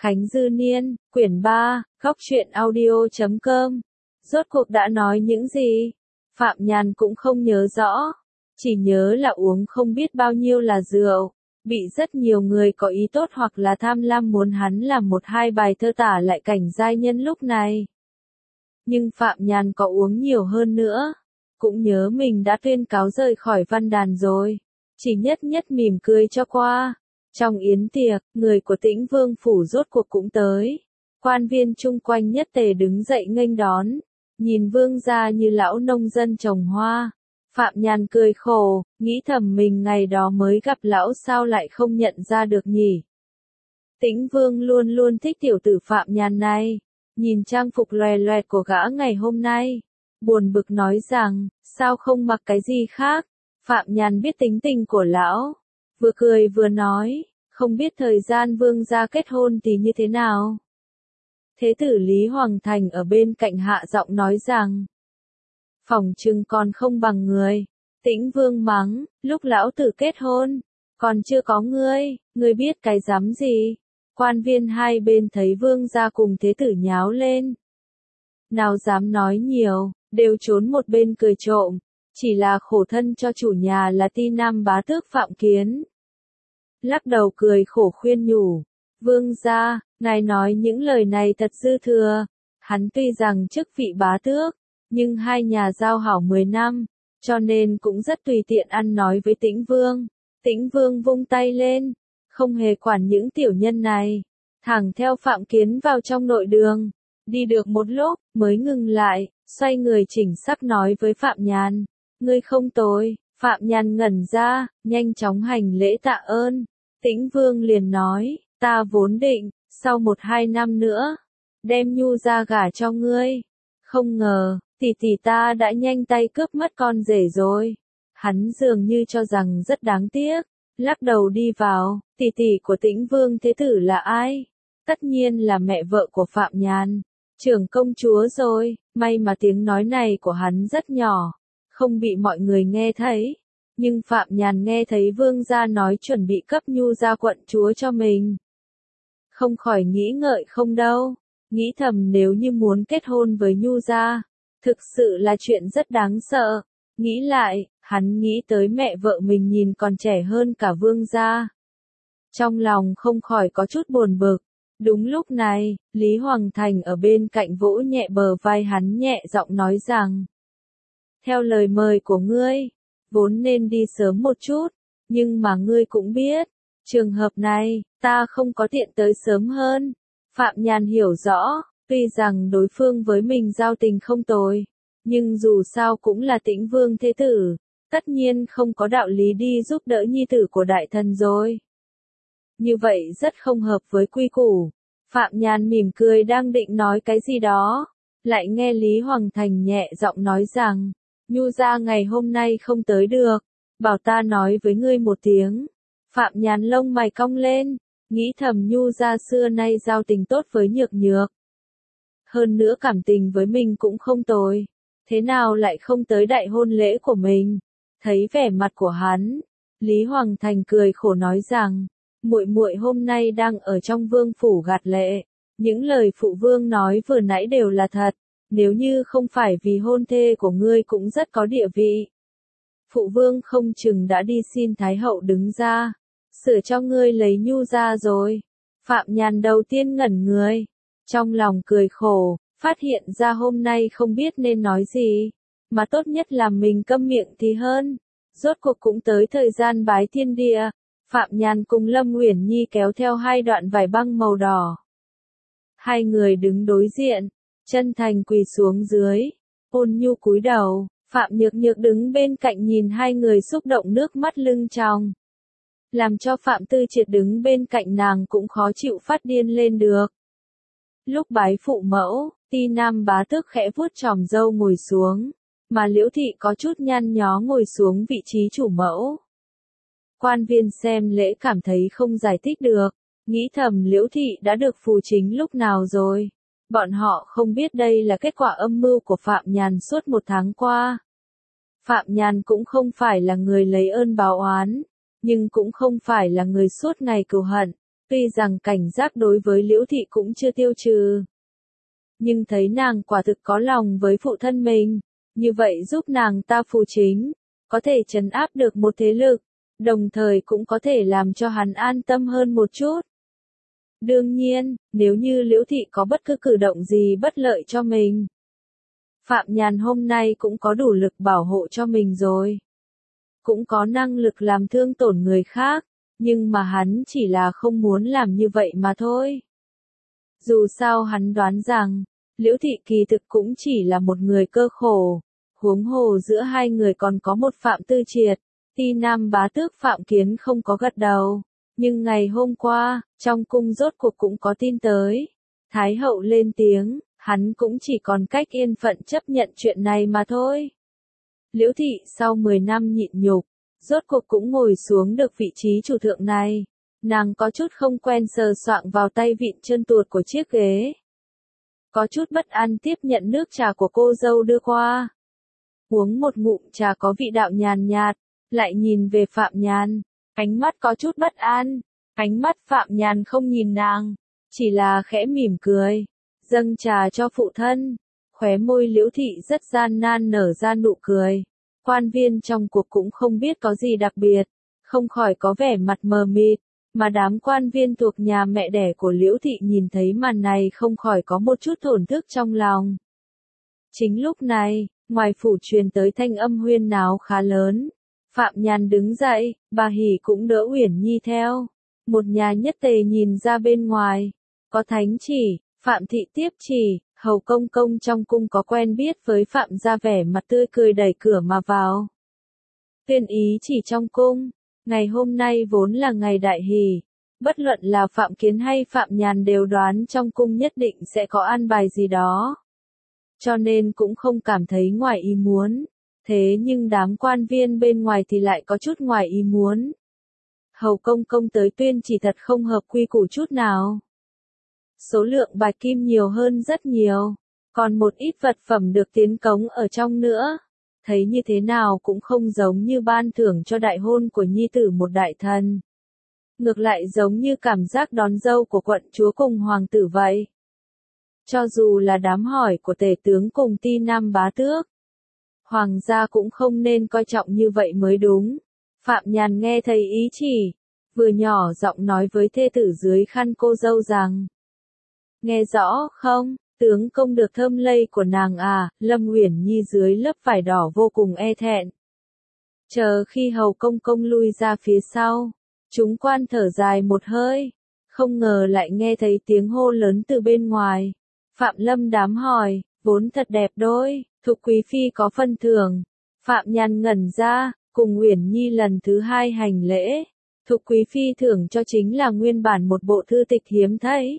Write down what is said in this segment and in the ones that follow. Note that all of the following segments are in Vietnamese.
Khánh Dư Niên, quyển 3, góc truyện audio.com. Rốt cuộc đã nói những gì? Phạm Nhàn cũng không nhớ rõ. Chỉ nhớ là uống không biết bao nhiêu là rượu. Bị rất nhiều người có ý tốt hoặc là tham lam muốn hắn làm một hai bài thơ tả lại cảnh giai nhân lúc này. Nhưng Phạm Nhàn có uống nhiều hơn nữa. Cũng nhớ mình đã tuyên cáo rời khỏi văn đàn rồi. Chỉ nhất nhất mỉm cười cho qua. Trong yến tiệc, người của Tĩnh Vương phủ rốt cuộc cũng tới. Quan viên chung quanh nhất tề đứng dậy nghênh đón. Nhìn vương gia như lão nông dân trồng hoa. Phạm Nhàn cười khổ, nghĩ thầm mình ngày đó mới gặp lão sao lại không nhận ra được nhỉ. Tĩnh Vương luôn luôn thích tiểu tử Phạm Nhàn này. Nhìn trang phục loè loẹt của gã ngày hôm nay. Buồn bực nói rằng, sao không mặc cái gì khác. Phạm Nhàn biết tính tình của lão. Vừa cười vừa nói, không biết thời gian vương gia kết hôn thì như thế nào. Thế tử Lý Hoàng Thành ở bên cạnh hạ giọng nói rằng, phỏng chừng còn không bằng người. Tĩnh Vương mắng, lúc lão tử kết hôn, còn chưa có ngươi biết cái dám gì. Quan viên hai bên thấy vương gia cùng thế tử nháo lên. Nào dám nói nhiều, đều trốn một bên cười trộm. Chỉ là khổ thân cho chủ nhà là Ti Nam bá tước Phạm Kiến. Lắc đầu cười khổ khuyên nhủ. Vương gia, ngài nói những lời này thật dư thừa. Hắn tuy rằng chức vị bá tước, nhưng hai nhà giao hảo 10 năm, cho nên cũng rất tùy tiện ăn nói với Tĩnh Vương. Tĩnh Vương vung tay lên, không hề quản những tiểu nhân này. Thẳng theo Phạm Kiến vào trong nội đường. Đi được một lúc, mới ngừng lại, xoay người chỉnh sắc nói với Phạm Nhàn. Ngươi không tồi. Phạm Nhàn ngẩn ra, nhanh chóng hành lễ tạ ơn. Tĩnh Vương liền nói, ta vốn định, sau 1-2 năm nữa, đem Nhu ra gả cho ngươi. Không ngờ, tỷ tỷ ta đã nhanh tay cướp mất con rể rồi. Hắn dường như cho rằng rất đáng tiếc, lắc đầu đi vào, tỷ tỷ của Tĩnh Vương thế tử là ai? Tất nhiên là mẹ vợ của Phạm Nhàn, trưởng công chúa rồi. May mà tiếng nói này của hắn rất nhỏ, không bị mọi người nghe thấy. Nhưng Phạm Nhàn nghe thấy vương gia nói chuẩn bị cấp Nhu ra quận chúa cho mình. Không khỏi nghĩ ngợi không đâu. Nghĩ thầm nếu như muốn kết hôn với Nhu ra, thực sự là chuyện rất đáng sợ. Nghĩ lại, hắn nghĩ tới mẹ vợ mình nhìn còn trẻ hơn cả vương gia. Trong lòng không khỏi có chút buồn bực. Đúng lúc này, Lý Hoàng Thành ở bên cạnh vỗ nhẹ bờ vai hắn nhẹ giọng nói rằng, theo lời mời của ngươi, vốn nên đi sớm một chút, nhưng mà ngươi cũng biết, trường hợp này, ta không có tiện tới sớm hơn. Phạm Nhàn hiểu rõ, tuy rằng đối phương với mình giao tình không tồi, nhưng dù sao cũng là Tĩnh Vương thế tử, tất nhiên không có đạo lý đi giúp đỡ nhi tử của đại thần rồi. Như vậy rất không hợp với quy củ. Phạm Nhàn mỉm cười đang định nói cái gì đó, lại nghe Lý Hoàng Thành nhẹ giọng nói rằng, Nhu ra ngày hôm nay không tới được, bảo ta nói với ngươi một tiếng. Phạm Nhàn lông mày cong lên, nghĩ thầm Nhu ra xưa nay giao tình tốt với Nhược Nhược. Hơn nữa cảm tình với mình cũng không tồi, thế nào lại không tới đại hôn lễ của mình? Thấy vẻ mặt của hắn, Lý Hoàng Thành cười khổ nói rằng, muội muội hôm nay đang ở trong vương phủ gạt lệ, những lời phụ vương nói vừa nãy đều là thật. Nếu như không phải vì hôn thê của ngươi cũng rất có địa vị, phụ vương không chừng đã đi xin Thái hậu đứng ra, sửa cho ngươi lấy Nhu ra rồi. Phạm Nhàn đầu tiên ngẩn người, trong lòng cười khổ, phát hiện ra hôm nay không biết nên nói gì, mà tốt nhất là mình câm miệng thì hơn. Rốt cuộc cũng tới thời gian bái thiên địa, Phạm Nhàn cùng Lâm Uyển Nhi kéo theo 2 đoạn vải băng màu đỏ. Hai người đứng đối diện. Chân thành quỳ xuống dưới, ôn nhu cúi đầu. Phạm Nhược Nhược đứng bên cạnh nhìn hai người xúc động nước mắt lưng tròng. Làm cho Phạm Tư Triệt đứng bên cạnh nàng cũng khó chịu phát điên lên được. Lúc bái phụ mẫu, Ti Nam bá tước khẽ vuốt chòm râu ngồi xuống, mà Liễu Thị có chút nhăn nhó ngồi xuống vị trí chủ mẫu. Quan viên xem lễ cảm thấy không giải thích được, nghĩ thầm Liễu Thị đã được phù chính lúc nào rồi. Bọn họ không biết đây là kết quả âm mưu của Phạm Nhàn suốt 1 tháng qua. Phạm Nhàn cũng không phải là người lấy ơn báo oán, nhưng cũng không phải là người suốt ngày cừu hận. Tuy rằng cảnh giác đối với Liễu Thị cũng chưa tiêu trừ, nhưng thấy nàng quả thực có lòng với phụ thân mình, như vậy giúp nàng ta phù chính, có thể trấn áp được một thế lực, đồng thời cũng có thể làm cho hắn an tâm hơn một chút. Đương nhiên, nếu như Liễu Thị có bất cứ cử động gì bất lợi cho mình, Phạm Nhàn hôm nay cũng có đủ lực bảo hộ cho mình rồi. Cũng có năng lực làm thương tổn người khác, nhưng mà hắn chỉ là không muốn làm như vậy mà thôi. Dù sao hắn đoán rằng, Liễu Thị kỳ thực cũng chỉ là một người cơ khổ, huống hồ giữa hai người còn có một Phạm Tư Triệt, Ti Nam bá tước Phạm Kiến không có gật đầu. Nhưng ngày hôm qua, trong cung rốt cuộc cũng có tin tới. Thái hậu lên tiếng, hắn cũng chỉ còn cách yên phận chấp nhận chuyện này mà thôi. Liễu Thị sau 10 năm nhịn nhục, rốt cuộc cũng ngồi xuống được vị trí chủ thượng này. Nàng có chút không quen sờ soạng vào tay vịn chân tuột của chiếc ghế. Có chút bất an tiếp nhận nước trà của cô dâu đưa qua. Uống một ngụm trà có vị đạo nhàn nhạt, lại nhìn về Phạm Nhàn, ánh mắt có chút bất an. Ánh mắt Phạm Nhàn không nhìn nàng, chỉ là khẽ mỉm cười, dâng trà cho phụ thân. Khóe môi Liễu Thị rất gian nan nở ra nụ cười. Quan viên trong cuộc cũng không biết có gì đặc biệt, không khỏi có vẻ mặt mờ mịt, mà đám quan viên thuộc nhà mẹ đẻ của Liễu Thị nhìn thấy màn này không khỏi có một chút thổn thức trong lòng. Chính lúc này, ngoài phủ truyền tới thanh âm huyên náo khá lớn. Phạm Nhàn đứng dậy, bà Hỷ cũng đỡ Uyển Nhi theo. Một nhà nhất tề nhìn ra bên ngoài, có thánh chỉ, Phạm Thị tiếp chỉ, hầu công công trong cung có quen biết với Phạm gia vẻ mặt tươi cười đẩy cửa mà vào. Tuyên ý chỉ trong cung, ngày hôm nay vốn là ngày đại hỷ, bất luận là Phạm Kiến hay Phạm Nhàn đều đoán trong cung nhất định sẽ có an bài gì đó. Cho nên cũng không cảm thấy ngoài ý muốn, thế nhưng đám quan viên bên ngoài thì lại có chút ngoài ý muốn. Hầu công công tới tuyên chỉ thật không hợp quy củ chút nào. Số lượng bạch kim nhiều hơn rất nhiều, còn một ít vật phẩm được tiến cống ở trong nữa. Thấy như thế nào cũng không giống như ban thưởng cho đại hôn của nhi tử một đại thần. Ngược lại giống như cảm giác đón dâu của quận chúa cùng hoàng tử vậy. Cho dù là đám hỏi của tể tướng cùng Ti Nam bá tước, hoàng gia cũng không nên coi trọng như vậy mới đúng. Phạm Nhàn nghe thấy ý chỉ, vừa nhỏ giọng nói với thê tử dưới khăn cô dâu rằng: nghe rõ không, tướng công được thơm lây của nàng à. Lâm Uyển Nhi dưới lớp vải đỏ vô cùng e thẹn. Chờ khi hầu công công lui ra phía sau, chúng quan thở dài một hơi, không ngờ lại nghe thấy tiếng hô lớn từ bên ngoài. Phạm Lâm đám hỏi, vốn thật đẹp đôi, Thục quý phi có phân thưởng. Phạm Nhàn ngẩn ra, cùng Uyển Nhi lần thứ hai hành lễ. Thục quý phi thưởng cho chính là nguyên bản một bộ thư tịch hiếm thấy.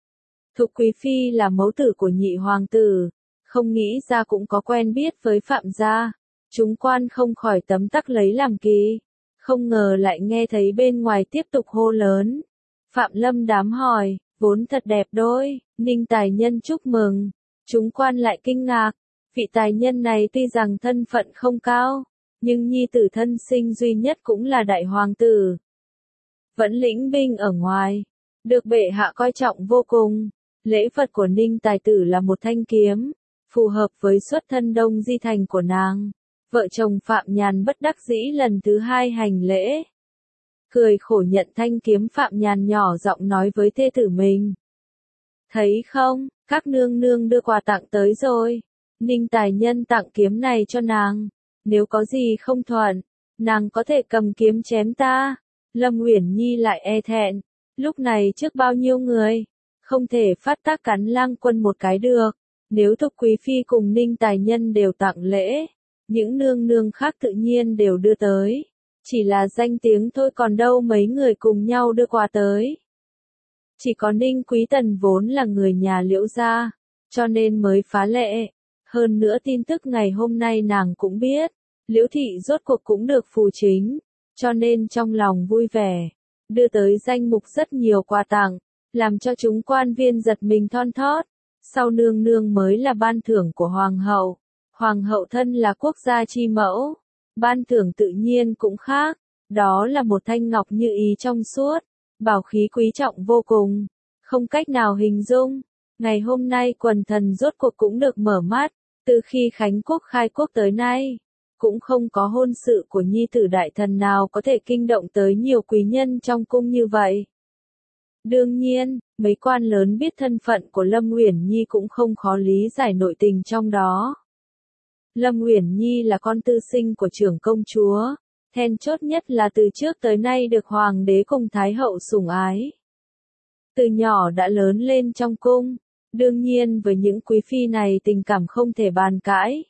Thục quý phi là mẫu tử của nhị hoàng tử, không nghĩ ra cũng có quen biết với Phạm gia. Chúng quan không khỏi tấm tắc lấy làm kỳ, không ngờ lại nghe thấy bên ngoài tiếp tục hô lớn. Phạm Lâm đám hỏi, vốn thật đẹp đôi, Ninh tài nhân chúc mừng. Chúng quan lại kinh ngạc, vị tài nhân này tuy rằng thân phận không cao, nhưng nhi tử thân sinh duy nhất cũng là đại hoàng tử. Vẫn lĩnh binh ở ngoài, được bệ hạ coi trọng vô cùng. Lễ vật của Ninh tài tử là một thanh kiếm, phù hợp với xuất thân Đông Di Thành của nàng. Vợ chồng Phạm Nhàn bất đắc dĩ lần thứ hai hành lễ. Cười khổ nhận thanh kiếm. Phạm Nhàn nhỏ giọng nói với thê tử mình. Thấy không, các nương nương đưa quà tặng tới rồi. Ninh tài nhân tặng kiếm này cho nàng. Nếu có gì không thuận, nàng có thể cầm kiếm chém ta. Lâm Uyển Nhi lại e thẹn. Lúc này trước bao nhiêu người, không thể phát tác cắn lang quân một cái được. Nếu Thục quý phi cùng Ninh tài nhân đều tặng lễ, những nương nương khác tự nhiên đều đưa tới. Chỉ là danh tiếng thôi, còn đâu mấy người cùng nhau đưa quà tới. Chỉ có Ninh Quý Tần vốn là người nhà Liễu gia, cho nên mới phá lệ. Hơn nữa tin tức ngày hôm nay nàng cũng biết, Liễu thị rốt cuộc cũng được phù chính, cho nên trong lòng vui vẻ, đưa tới danh mục rất nhiều quà tặng, làm cho chúng quan viên giật mình thon thót. Sau nương nương mới là ban thưởng của hoàng hậu. Hoàng hậu thân là quốc gia chi mẫu, ban thưởng tự nhiên cũng khác, đó là một thanh ngọc như ý trong suốt, bảo khí quý trọng vô cùng, không cách nào hình dung. Ngày hôm nay quần thần rốt cuộc cũng được mở mắt, từ khi Khánh Quốc khai quốc tới nay, cũng không có hôn sự của nhi tử đại thần nào có thể kinh động tới nhiều quý nhân trong cung như vậy. Đương nhiên, mấy quan lớn biết thân phận của Lâm Uyển Nhi cũng không khó lý giải nội tình trong đó. Lâm Uyển Nhi là con tư sinh của trưởng công chúa, then chốt nhất là từ trước tới nay được hoàng đế cùng thái hậu sủng ái. Từ nhỏ đã lớn lên trong cung, đương nhiên với những quý phi này tình cảm không thể bàn cãi.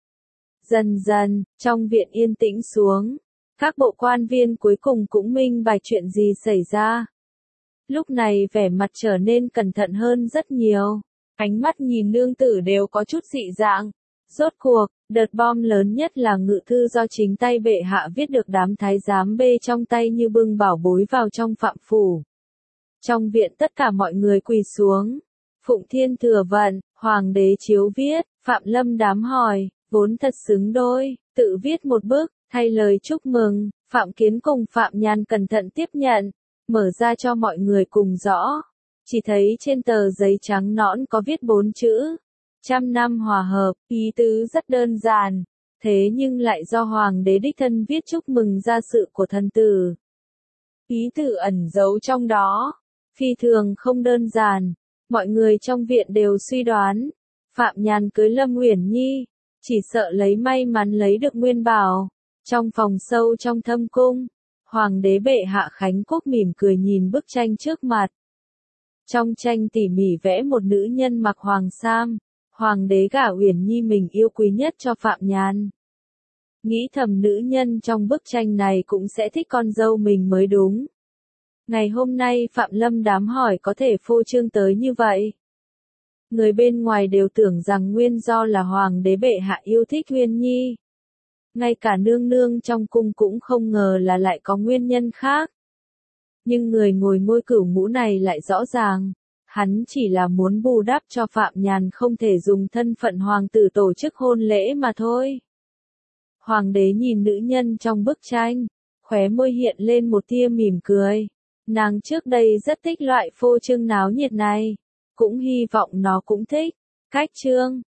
Dần dần, trong viện yên tĩnh xuống, các bộ quan viên cuối cùng cũng minh bạch chuyện gì xảy ra. Lúc này vẻ mặt trở nên cẩn thận hơn rất nhiều, ánh mắt nhìn nương tử đều có chút dị dạng. Rốt cuộc, đợt bom lớn nhất là ngự thư do chính tay bệ hạ viết được đám thái giám bê trong tay như bưng bảo bối vào trong phạm phủ. Trong viện tất cả mọi người quỳ xuống. Phụng Thiên thừa vận, hoàng đế chiếu viết, Phạm Lâm đám hỏi, vốn thật xứng đôi, tự viết một bức, thay lời chúc mừng, Phạm Kiến cùng Phạm Nhan cẩn thận tiếp nhận, mở ra cho mọi người cùng rõ. Chỉ thấy trên tờ giấy trắng nõn có viết 4 chữ, 100 năm hòa hợp, ý tứ rất đơn giản, thế nhưng lại do hoàng đế đích thân viết chúc mừng gia sự của thần tử. Ý tử ẩn giấu trong đó, phi thường không đơn giản. Mọi người trong viện đều suy đoán, Phạm Nhan cưới Lâm Uyển Nhi, chỉ sợ lấy may mắn lấy được nguyên bảo. Trong phòng sâu trong thâm cung, hoàng đế bệ hạ Khánh Quốc mỉm cười nhìn bức tranh trước mặt. Trong tranh tỉ mỉ vẽ một nữ nhân mặc hoàng sam, hoàng đế gả Uyển Nhi mình yêu quý nhất cho Phạm Nhan. Nghĩ thầm nữ nhân trong bức tranh này cũng sẽ thích con dâu mình mới đúng. Ngày hôm nay Phạm Lâm đám hỏi có thể phô trương tới như vậy. Người bên ngoài đều tưởng rằng nguyên do là hoàng đế bệ hạ yêu thích Uyển Nhi. Ngay cả nương nương trong cung cũng không ngờ là lại có nguyên nhân khác. Nhưng người ngồi ngôi cửu ngũ này lại rõ ràng, hắn chỉ là muốn bù đắp cho Phạm Nhan không thể dùng thân phận hoàng tử tổ chức hôn lễ mà thôi. Hoàng đế nhìn nữ nhân trong bức tranh, khóe môi hiện lên một tia mỉm cười. Nàng trước đây rất thích loại phô trương náo nhiệt này, cũng hy vọng nó cũng thích. Cách chương